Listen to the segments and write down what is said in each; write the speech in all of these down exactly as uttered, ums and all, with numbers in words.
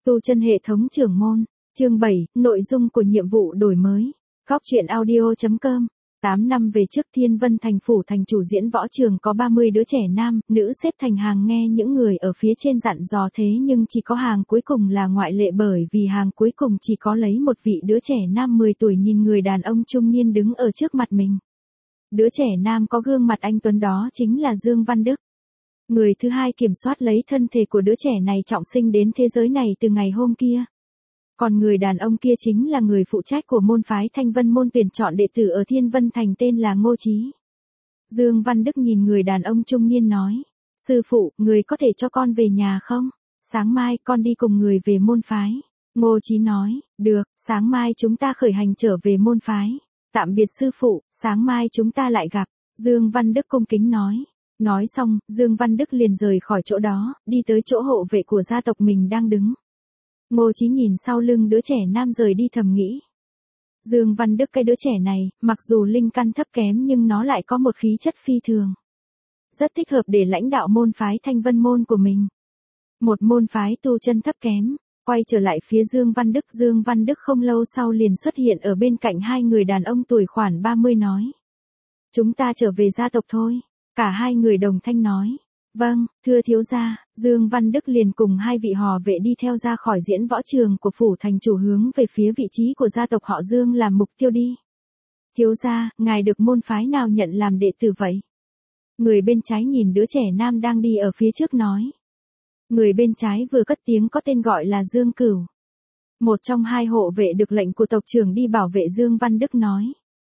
Tu chân hệ thống trưởng môn, chương bảy, nội dung của nhiệm vụ đổi mới. Góc truyện audio chấm com. tám năm về trước Thiên Vân thành phủ thành chủ diễn võ trường có ba mươi đứa trẻ nam, nữ xếp thành hàng nghe những người ở phía trên dặn dò thế nhưng chỉ có hàng cuối cùng là ngoại lệ bởi vì hàng cuối cùng chỉ có lấy một vị đứa trẻ nam mười tuổi nhìn người đàn ông trung niên đứng ở trước mặt mình. Đứa trẻ nam có gương mặt anh tuấn đó chính là Dương Văn Đức. Người thứ hai kiểm soát lấy thân thể của đứa trẻ này trọng sinh đến thế giới này từ ngày hôm kia. Còn người đàn ông kia chính là người phụ trách của môn phái Thanh Vân môn tuyển chọn đệ tử ở Thiên Vân thành tên là Ngô Chí. Dương Văn Đức nhìn người đàn ông trung niên nói, sư phụ, người có thể cho con về nhà không? Sáng mai con đi cùng người về môn phái. Ngô Chí nói, được, sáng mai chúng ta khởi hành trở về môn phái. Tạm biệt sư phụ, sáng mai chúng ta lại gặp. Dương Văn Đức cung kính nói. Nói xong, Dương Văn Đức liền rời khỏi chỗ đó, đi tới chỗ hộ vệ của gia tộc mình đang đứng. Ngô Chí nhìn sau lưng đứa trẻ nam rời đi thầm nghĩ. Dương Văn Đức cái đứa trẻ này, mặc dù linh căn thấp kém nhưng nó lại có một khí chất phi thường. Rất thích hợp để lãnh đạo môn phái Thanh Vân môn của mình. Một môn phái tu chân thấp kém, quay trở lại phía Dương Văn Đức. Dương Văn Đức không lâu sau liền xuất hiện ở bên cạnh hai người đàn ông tuổi khoảng ba mươi nói. Chúng ta trở về gia tộc thôi. Cả hai người đồng thanh nói. Vâng, thưa thiếu gia. Dương Văn Đức liền cùng hai vị hò vệ đi theo ra khỏi diễn võ trường của phủ thành chủ hướng về phía vị trí của gia tộc họ Dương làm mục tiêu đi. Thiếu gia, ngài được môn phái nào nhận làm đệ tử vậy? Người bên trái nhìn đứa trẻ nam đang đi ở phía trước nói. Người bên trái vừa cất tiếng có tên gọi là Dương Cửu. Một trong hai hộ vệ được lệnh của tộc trưởng đi bảo vệ Dương Văn Đức nói.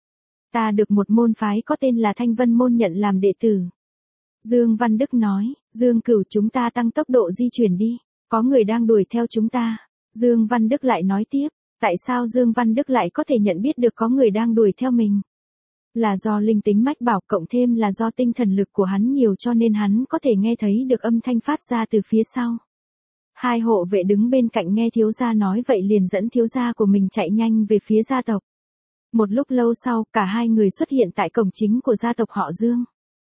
Ta được một môn phái có tên là Thanh Vân môn nhận làm đệ tử. Dương Văn Đức nói, Dương Cửu chúng ta tăng tốc độ di chuyển đi, có người đang đuổi theo chúng ta. Dương Văn Đức lại nói tiếp, tại sao Dương Văn Đức lại có thể nhận biết được có người đang đuổi theo mình? Là do linh tính mách bảo cộng thêm là do tinh thần lực của hắn nhiều cho nên hắn có thể nghe thấy được âm thanh phát ra từ phía sau. Hai hộ vệ đứng bên cạnh nghe thiếu gia nói vậy liền dẫn thiếu gia của mình chạy nhanh về phía gia tộc. Một lúc lâu sau, cả hai người xuất hiện tại cổng chính của gia tộc họ Dương.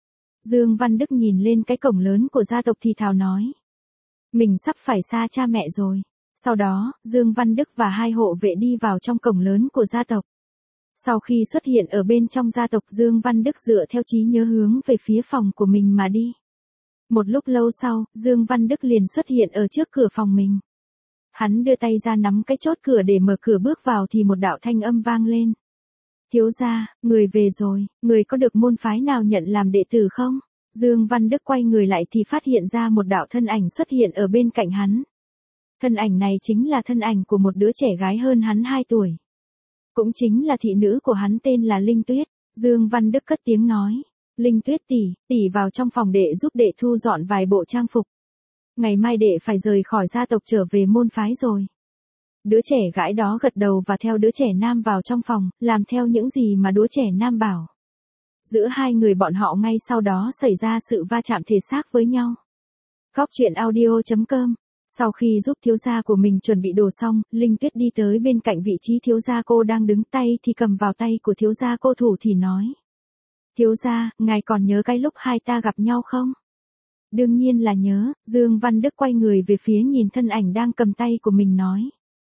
Dương Văn Đức nhìn lên cái cổng lớn của gia tộc thì thào nói. Mình sắp phải xa cha mẹ rồi. Sau đó, Dương Văn Đức và hai hộ vệ đi vào trong cổng lớn của gia tộc. Sau khi xuất hiện ở bên trong gia tộc Dương Văn Đức dựa theo trí nhớ hướng về phía phòng của mình mà đi. Một lúc lâu sau, Dương Văn Đức liền xuất hiện ở trước cửa phòng mình. Hắn đưa tay ra nắm cái chốt cửa để mở cửa bước vào thì một đạo thanh âm vang lên. Thiếu gia, người về rồi, người có được môn phái nào nhận làm đệ tử không? Dương Văn Đức quay người lại thì phát hiện ra một đạo thân ảnh xuất hiện ở bên cạnh hắn. Thân ảnh này chính là thân ảnh của một đứa trẻ gái hơn hắn hai tuổi. Cũng chính là thị nữ của hắn tên là Linh Tuyết. Dương Văn Đức cất tiếng nói. Linh Tuyết tỷ, tỷ vào trong phòng đệ giúp đệ thu dọn vài bộ trang phục. Ngày mai đệ phải rời khỏi gia tộc trở về môn phái rồi. Đứa trẻ gái đó gật đầu và theo đứa trẻ nam vào trong phòng, làm theo những gì mà đứa trẻ nam bảo. Giữa hai người bọn họ ngay sau đó xảy ra sự va chạm thể xác với nhau. Góc truyện audio chấm com. Sau khi giúp thiếu gia của mình chuẩn bị đồ xong, Linh Tuyết đi tới bên cạnh vị trí thiếu gia cô đang đứng tay thì cầm vào tay của thiếu gia cô thủ thì nói. Thiếu gia, ngài còn nhớ cái lúc hai ta gặp nhau không? Đương nhiên là nhớ. Dương Văn Đức quay người về phía nhìn thân ảnh đang cầm tay của mình nói.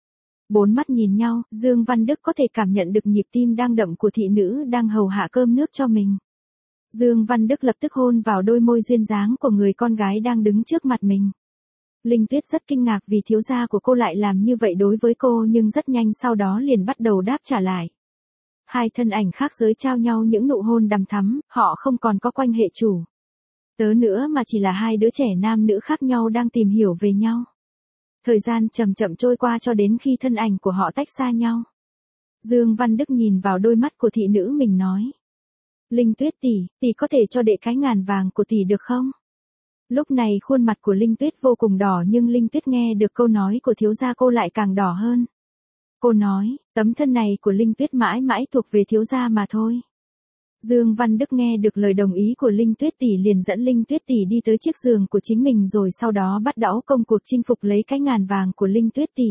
Bốn mắt nhìn nhau, Dương Văn Đức có thể cảm nhận được nhịp tim đang đậm của thị nữ đang hầu hạ cơm nước cho mình. Dương Văn Đức lập tức hôn vào đôi môi duyên dáng của người con gái đang đứng trước mặt mình. Linh Tuyết rất kinh ngạc vì thiếu gia của cô lại làm như vậy đối với cô nhưng rất nhanh sau đó liền bắt đầu đáp trả lại. Hai thân ảnh khác giới trao nhau những nụ hôn đằm thắm, họ không còn có quan hệ chủ tớ nữa mà chỉ là hai đứa trẻ nam nữ khác nhau đang tìm hiểu về nhau. Thời gian chậm chậm trôi qua cho đến khi thân ảnh của họ tách xa nhau. Dương Văn Đức nhìn vào đôi mắt của thị nữ mình nói. Linh Tuyết tỷ, tỷ có thể cho đệ cái ngàn vàng của tỷ được không? Lúc này khuôn mặt của Linh Tuyết vô cùng đỏ nhưng Linh Tuyết nghe được câu nói của thiếu gia cô lại càng đỏ hơn. Cô nói, tấm thân này của Linh Tuyết mãi mãi thuộc về thiếu gia mà thôi. Dương Văn Đức nghe được lời đồng ý của Linh Tuyết tỷ liền dẫn Linh Tuyết tỷ đi tới chiếc giường của chính mình rồi sau đó bắt đầu công cuộc chinh phục lấy cái ngàn vàng của Linh Tuyết tỷ.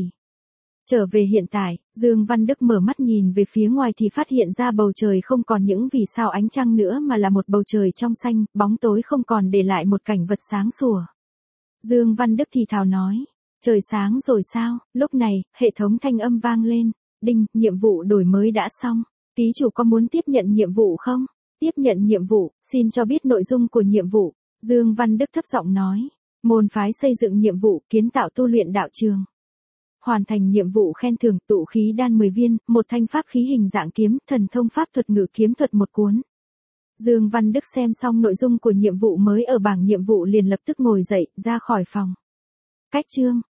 Trở về hiện tại, Dương Văn Đức mở mắt nhìn về phía ngoài thì phát hiện ra bầu trời không còn những vì sao ánh trăng nữa mà là một bầu trời trong xanh, bóng tối không còn để lại một cảnh vật sáng sủa. Dương Văn Đức thì thào nói, Trời sáng rồi sao? Lúc này, hệ thống thanh âm vang lên. Đinh, nhiệm vụ đổi mới đã xong. Ký chủ có muốn tiếp nhận nhiệm vụ không? Tiếp nhận nhiệm vụ, xin cho biết nội dung của nhiệm vụ. Dương Văn Đức thấp giọng nói. Môn phái xây dựng nhiệm vụ, kiến tạo tu luyện đạo trường. Hoàn thành nhiệm vụ khen thưởng, tụ khí đan mười viên, một thanh pháp khí hình dạng kiếm, thần thông pháp thuật ngự kiếm thuật một cuốn. Dương Văn Đức xem xong nội dung của nhiệm vụ mới ở bảng nhiệm vụ liền lập tức ngồi dậy, ra khỏi phòng. Cách chương.